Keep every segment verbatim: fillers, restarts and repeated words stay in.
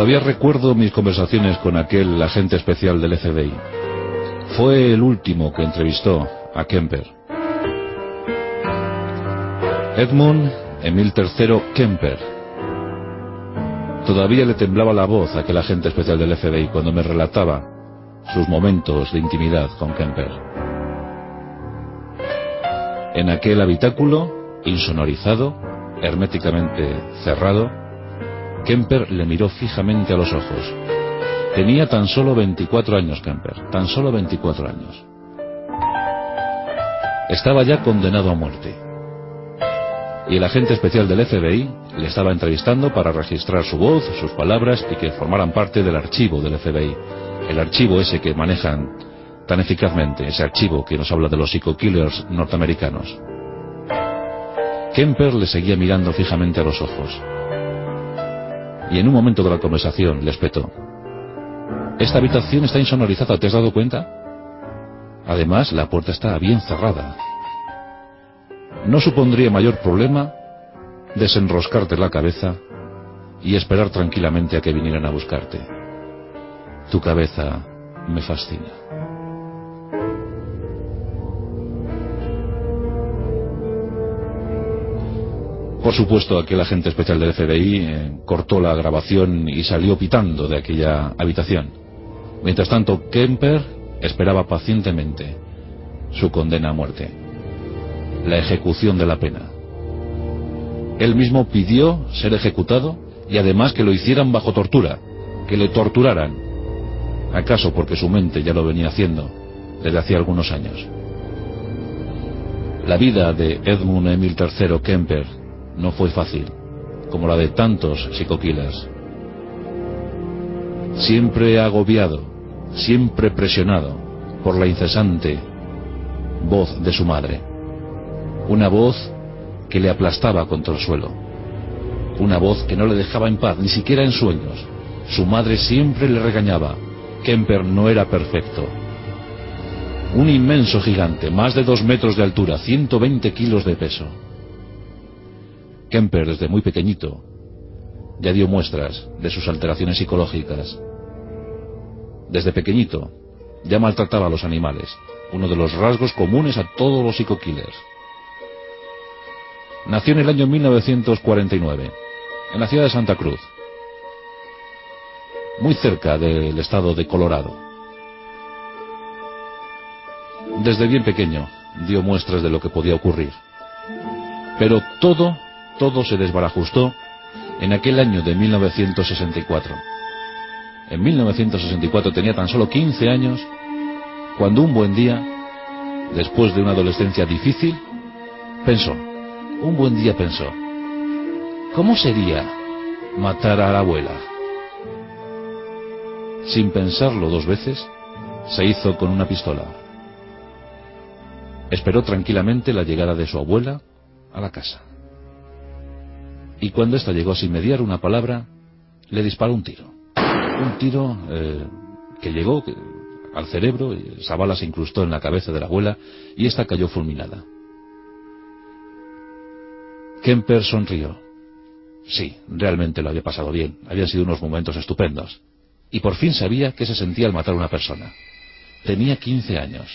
Todavía recuerdo mis conversaciones con aquel agente especial del F B I. Fue el último que entrevistó a Kemper. Edmund Emil tercero Kemper. Todavía le temblaba la voz a aquel agente especial del F B I cuando me relataba sus momentos de intimidad con Kemper. En aquel habitáculo, insonorizado, herméticamente cerrado, Kemper le miró fijamente a los ojos. Tenía tan solo veinticuatro años Kemper, tan solo veinticuatro años. Estaba ya condenado a muerte. Y el agente especial del F B I le estaba entrevistando para registrar su voz, sus palabras y que formaran parte del archivo del F B I. El archivo ese que manejan tan eficazmente, ese archivo que nos habla de los psico-killers norteamericanos. Kemper le seguía mirando fijamente a los ojos. Y en un momento de la conversación le espetó: «Esta habitación está insonorizada, ¿te has dado cuenta? Además, la puerta está bien cerrada. No supondría mayor problema desenroscarte la cabeza y esperar tranquilamente a que vinieran a buscarte. Tu cabeza me fascina». Por supuesto, aquel agente especial del F B I eh, cortó la grabación y salió pitando de aquella habitación. Mientras tanto, Kemper esperaba pacientemente su condena a muerte, la ejecución de la pena. Él mismo pidió ser ejecutado y además que lo hicieran bajo tortura, que le torturaran. ¿Acaso porque su mente ya lo venía haciendo desde hacía algunos años? La vida de Edmund Emil tercero Kemper no fue fácil, como la de tantos psico-killers. Siempre agobiado, siempre presionado por la incesante voz de su madre. Una voz que le aplastaba contra el suelo. Una voz que no le dejaba en paz, ni siquiera en sueños. Su madre siempre le regañaba. Kemper no era perfecto. Un inmenso gigante, más de dos metros de altura, ciento veinte kilos de peso. Kemper, desde muy pequeñito, ya dio muestras de sus alteraciones psicológicas. Desde pequeñito, ya maltrataba a los animales, uno de los rasgos comunes a todos los psico-killers. Nació en el año mil novecientos cuarenta y nueve, en la ciudad de Santa Cruz, muy cerca del estado de Colorado. Desde bien pequeño dio muestras de lo que podía ocurrir. Pero todo, todo se desbarajustó en aquel año de mil novecientos sesenta y cuatro. En mil novecientos sesenta y cuatro tenía tan solo quince años, cuando un buen día, después de una adolescencia difícil, pensó, un buen día pensó, ¿cómo sería matar a la abuela? Sin pensarlo dos veces, se hizo con una pistola. Esperó tranquilamente la llegada de su abuela a la casa. Y cuando ésta llegó sin mediar una palabra, le disparó un tiro. Un tiro eh, que llegó que, al cerebro, y esa bala se incrustó en la cabeza de la abuela y ésta cayó fulminada. Kemper sonrió. Sí, realmente lo había pasado bien. Habían sido unos momentos estupendos. Y por fin sabía qué se sentía al matar a una persona. Tenía quince años.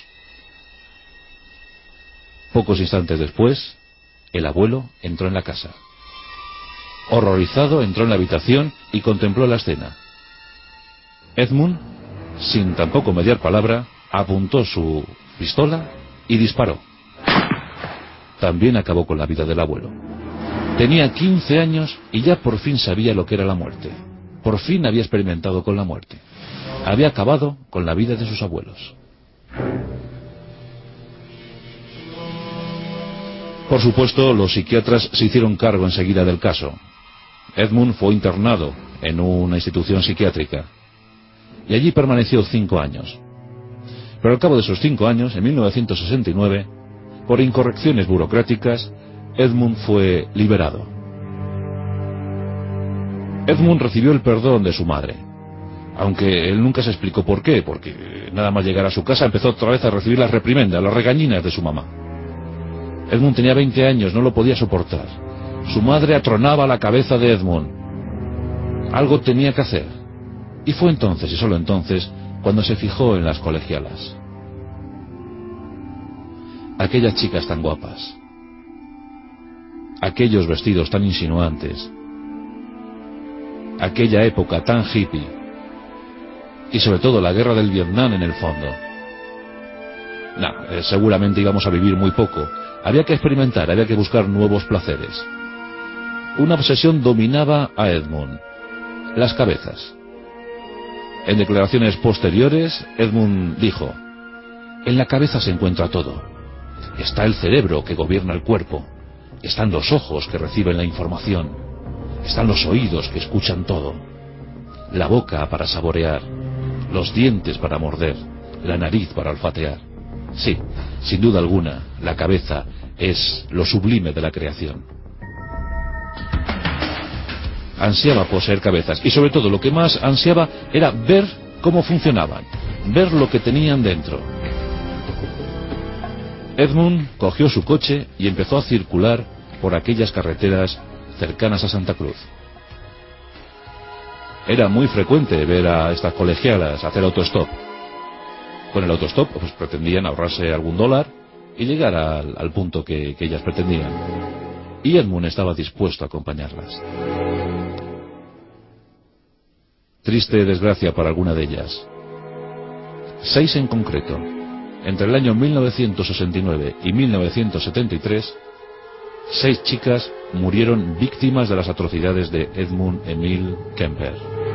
Pocos instantes después, el abuelo entró en la casa. Horrorizado, entró en la habitación y contempló la escena. Edmund, sin tampoco mediar palabra, apuntó su pistola y disparó. También acabó con la vida del abuelo. Tenía quince años y ya por fin sabía lo que era la muerte. Por fin había experimentado con la muerte. Había acabado con la vida de sus abuelos. Por supuesto, los psiquiatras se hicieron cargo enseguida del caso. Edmund fue internado en una institución psiquiátrica y allí permaneció cinco años. Pero al cabo de esos cinco años, en mil novecientos sesenta y nueve, por incorrecciones burocráticas, Edmund fue liberado. Edmund recibió el perdón de su madre, aunque él nunca se explicó por qué, porque nada más llegar a su casa empezó otra vez a recibir las reprimendas, las regañinas de su mamá. Edmund tenía veinte años, no lo podía soportar. Su madre atronaba la cabeza de Edmund. Algo tenía que hacer. Y fue entonces, y solo entonces, cuando se fijó en las colegialas. Aquellas chicas tan guapas, aquellos vestidos tan insinuantes, aquella época tan hippie, y sobre todo la guerra del Vietnam en el fondo. No, eh, seguramente íbamos a vivir muy poco. Había que experimentar, había que buscar nuevos placeres. Una obsesión dominaba a Edmund: las cabezas. En declaraciones posteriores, Edmund dijo: en la cabeza se encuentra todo. Está el cerebro que gobierna el cuerpo. Están los ojos que reciben la información. Están los oídos que escuchan todo. La boca para saborear. Los dientes para morder. La nariz para olfatear. Sí, sin duda alguna, la cabeza es lo sublime de la creación. Ansiaba poseer cabezas, y sobre todo lo que más ansiaba era ver cómo funcionaban, ver lo que tenían dentro. Edmund cogió su coche y empezó a circular por aquellas carreteras cercanas a Santa Cruz. Era muy frecuente ver a estas colegialas hacer autostop. Con el autostop pues pretendían ahorrarse algún dólar y llegar al, al punto que, que ellas pretendían. Y Edmund estaba dispuesto a acompañarlas. Triste desgracia para alguna de ellas. Seis en concreto, entre el año mil novecientos sesenta y nueve y mil novecientos setenta y tres, seis chicas murieron víctimas de las atrocidades de Edmund Emile Kemper.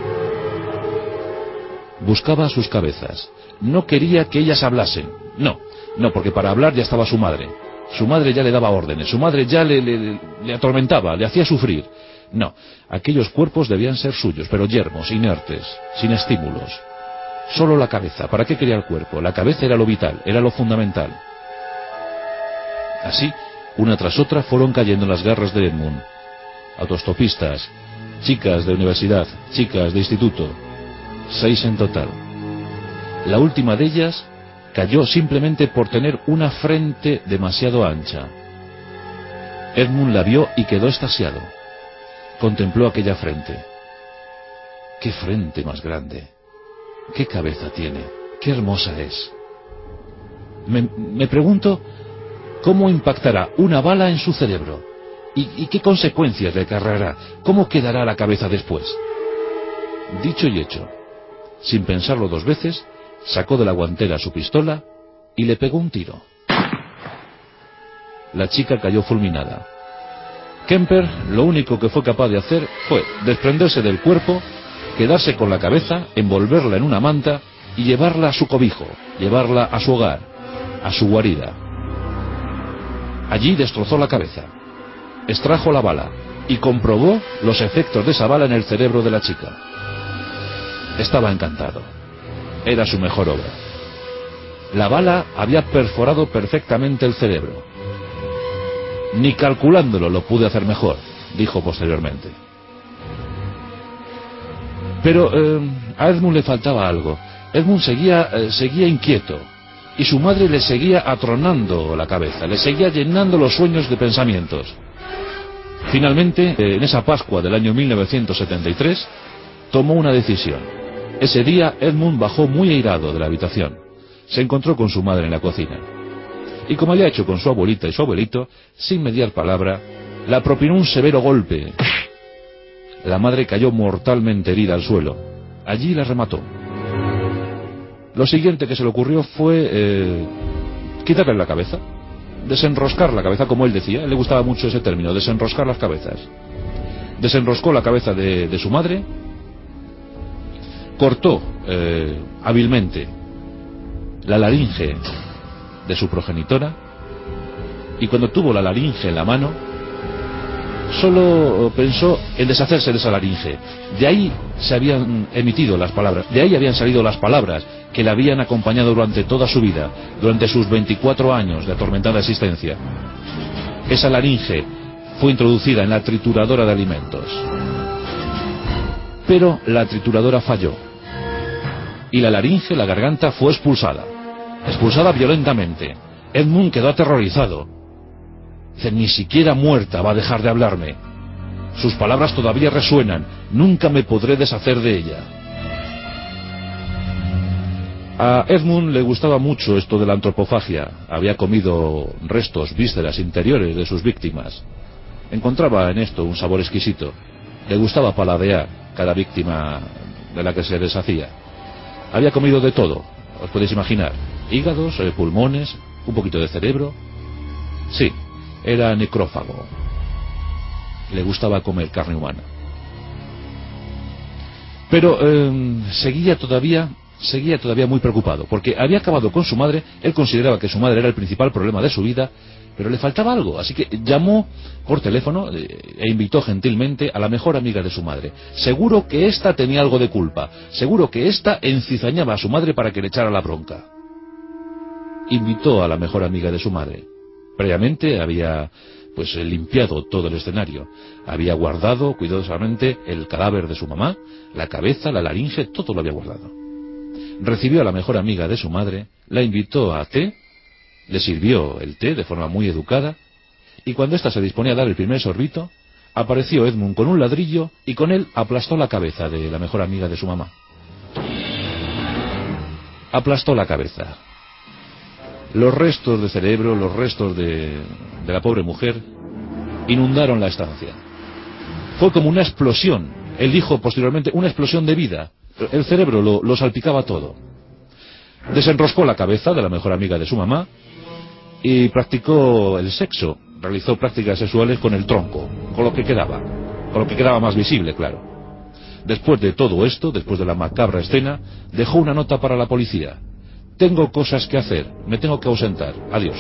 Buscaba sus cabezas. No quería que ellas hablasen. No, no, porque para hablar ya estaba su madre. Su madre ya le daba órdenes, su madre ya le, le, le atormentaba, le hacía sufrir. No, aquellos cuerpos debían ser suyos, pero yermos, inertes, sin estímulos. Solo la cabeza. ¿Para qué quería el cuerpo? La cabeza era lo vital, era lo fundamental. Así, una tras otra fueron cayendo en las garras de Edmund. Autostopistas, chicas de universidad, chicas de instituto. Seis en total. La última de ellas cayó simplemente por tener una frente demasiado ancha. Edmund la vio y quedó extasiado. Contempló aquella frente. ¡Qué frente más grande! ¡Qué cabeza tiene! ¡Qué hermosa es! Me, me pregunto cómo impactará una bala en su cerebro y, y qué consecuencias le acarreará. ¿Cómo quedará la cabeza después? Dicho y hecho. Sin pensarlo dos veces, sacó de la guantera su pistola y le pegó un tiro. La chica cayó fulminada. Kemper lo único que fue capaz de hacer fue desprenderse del cuerpo, quedarse con la cabeza, envolverla en una manta y llevarla a su cobijo, llevarla a su hogar, a su guarida. Allí destrozó la cabeza, extrajo la bala y comprobó los efectos de esa bala en el cerebro de la chica. Estaba encantado. Era su mejor obra. La bala había perforado perfectamente el cerebro. Ni calculándolo lo pude hacer mejor, dijo posteriormente. Pero eh, a Edmund le faltaba algo. Edmund seguía, eh, seguía inquieto, y su madre le seguía atronando la cabeza, le seguía llenando los sueños de pensamientos. Finalmente, eh, en esa Pascua del año mil novecientos setenta y tres, tomó una decisión. Ese día Edmund bajó muy airado de la habitación. Se encontró con su madre en la cocina. Y como había hecho con su abuelita y su abuelito, sin mediar palabra, la propinó un severo golpe. La madre cayó mortalmente herida al suelo. Allí la remató. Lo siguiente que se le ocurrió fue eh, quitarle la cabeza, desenroscar la cabeza, como él decía. Le gustaba mucho ese término, desenroscar las cabezas. Desenroscó la cabeza de, de su madre, cortó eh, hábilmente la laringe de su progenitora, y cuando tuvo la laringe en la mano, solo pensó en deshacerse de esa laringe. De ahí se habían emitido las palabras, de ahí habían salido las palabras que le habían acompañado durante toda su vida, durante sus veinticuatro años de atormentada existencia. Esa laringe fue introducida en la trituradora de alimentos. Pero la trituradora falló. Y la laringe, la garganta, fue expulsada. Expulsada violentamente. Edmund quedó aterrorizado. Dice, ni siquiera muerta va a dejar de hablarme. Sus palabras todavía resuenan. Nunca me podré deshacer de ella. A Edmund le gustaba mucho esto de la antropofagia. Había comido restos, vísceras interiores de sus víctimas. Encontraba en esto un sabor exquisito. Le gustaba paladear cada víctima de la que se deshacía. Había comido de todo, os podéis imaginar. Hígados, eh, pulmones, un poquito de cerebro. Sí, era necrófago. Le gustaba comer carne humana. Pero eh, seguía todavía seguía todavía muy preocupado, porque había acabado con su madre. Él consideraba que su madre era el principal problema de su vida, pero le faltaba algo, así que llamó por teléfono eh, e invitó gentilmente a la mejor amiga de su madre. Seguro que ésta tenía algo de culpa, seguro que ésta encizañaba a su madre para que le echara la bronca. Invitó a la mejor amiga de su madre. Previamente había pues limpiado todo el escenario, había guardado cuidadosamente el cadáver de su mamá, la cabeza, la laringe, todo lo había guardado. Recibió a la mejor amiga de su madre, la invitó a té, le sirvió el té de forma muy educada, y cuando ésta se disponía a dar el primer sorbito, apareció Edmund con un ladrillo y con él aplastó la cabeza de la mejor amiga de su mamá. Aplastó la cabeza. Los restos de cerebro, los restos de, de la pobre mujer, inundaron la estancia. Fue como una explosión. Él dijo posteriormente, una explosión de vida. El cerebro lo, lo salpicaba todo. Desenroscó la cabeza de la mejor amiga de su mamá y practicó el sexo. Realizó prácticas sexuales con el tronco, con lo que quedaba, con lo que quedaba más visible, claro. Después de todo esto, después de la macabra escena, dejó una nota para la policía. Tengo cosas que hacer, me tengo que ausentar, adiós.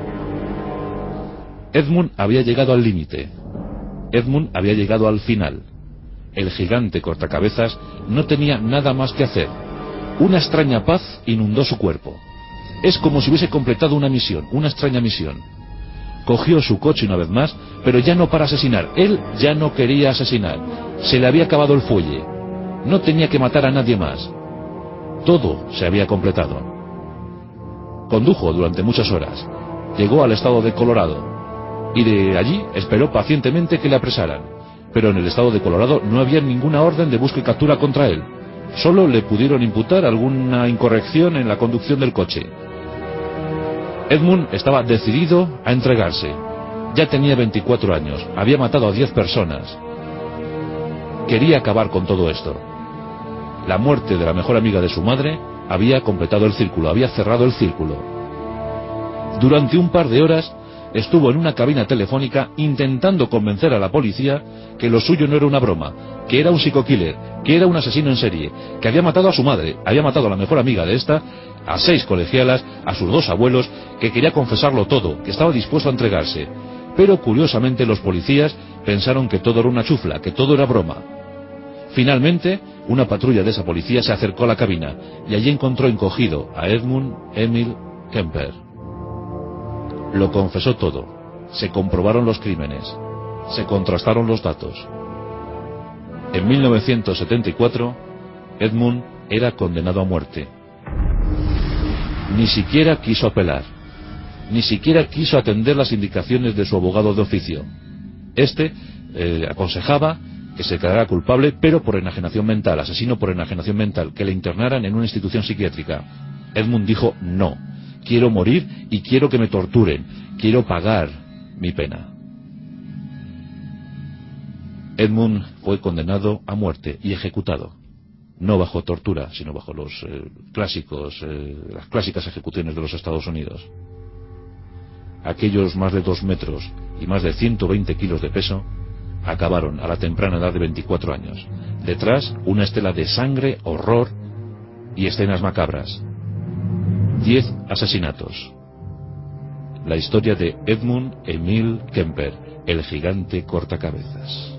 Edmund había llegado al límite. Edmund había llegado al final. El gigante cortacabezas no tenía nada más que hacer. Una extraña paz inundó su cuerpo. Es como si hubiese completado una misión, una extraña misión. Cogió su coche una vez más, pero ya no para asesinar. Él ya no quería asesinar. Se le había acabado el fuelle. No tenía que matar a nadie más. Todo se había completado. Condujo durante muchas horas. Llegó al estado de Colorado. Y de allí esperó pacientemente que le apresaran. Pero en el estado de Colorado no había ninguna orden de busca y captura contra él. Solo le pudieron imputar alguna incorrección en la conducción del coche. Edmund estaba decidido a entregarse. Ya tenía veinticuatro años, había matado a diez personas. Quería acabar con todo esto. La muerte de la mejor amiga de su madre había completado el círculo, había cerrado el círculo. Durante un par de horas estuvo en una cabina telefónica intentando convencer a la policía que lo suyo no era una broma, que era un psico-killer, que era un asesino en serie, que había matado a su madre, había matado a la mejor amiga de esta, a seis colegialas, a sus dos abuelos, que quería confesarlo todo, que estaba dispuesto a entregarse. Pero curiosamente los policías pensaron que todo era una chufla, que todo era broma. Finalmente, una patrulla de esa policía se acercó a la cabina y allí encontró encogido a Edmund Emil Kemper. Lo confesó todo. Se comprobaron los crímenes. Se contrastaron los datos. En mil novecientos setenta y cuatro, Edmund era condenado a muerte. Ni siquiera quiso apelar. Ni siquiera quiso atender las indicaciones de su abogado de oficio. Este eh, aconsejaba que se declarara culpable, pero por enajenación mental, asesino por enajenación mental, que le internaran en una institución psiquiátrica. Edmund dijo no. Quiero morir y quiero que me torturen. Quiero pagar mi pena. Edmund fue condenado a muerte y ejecutado. No bajo tortura, sino bajo los eh, clásicos, eh, las clásicas ejecuciones de los Estados Unidos. Aquellos más de dos metros y más de ciento veinte kilos de peso acabaron a la temprana edad de veinticuatro años. Detrás, una estela de sangre, horror y escenas macabras. Diez asesinatos. La historia de Edmund Emil Kemper, el gigante cortacabezas.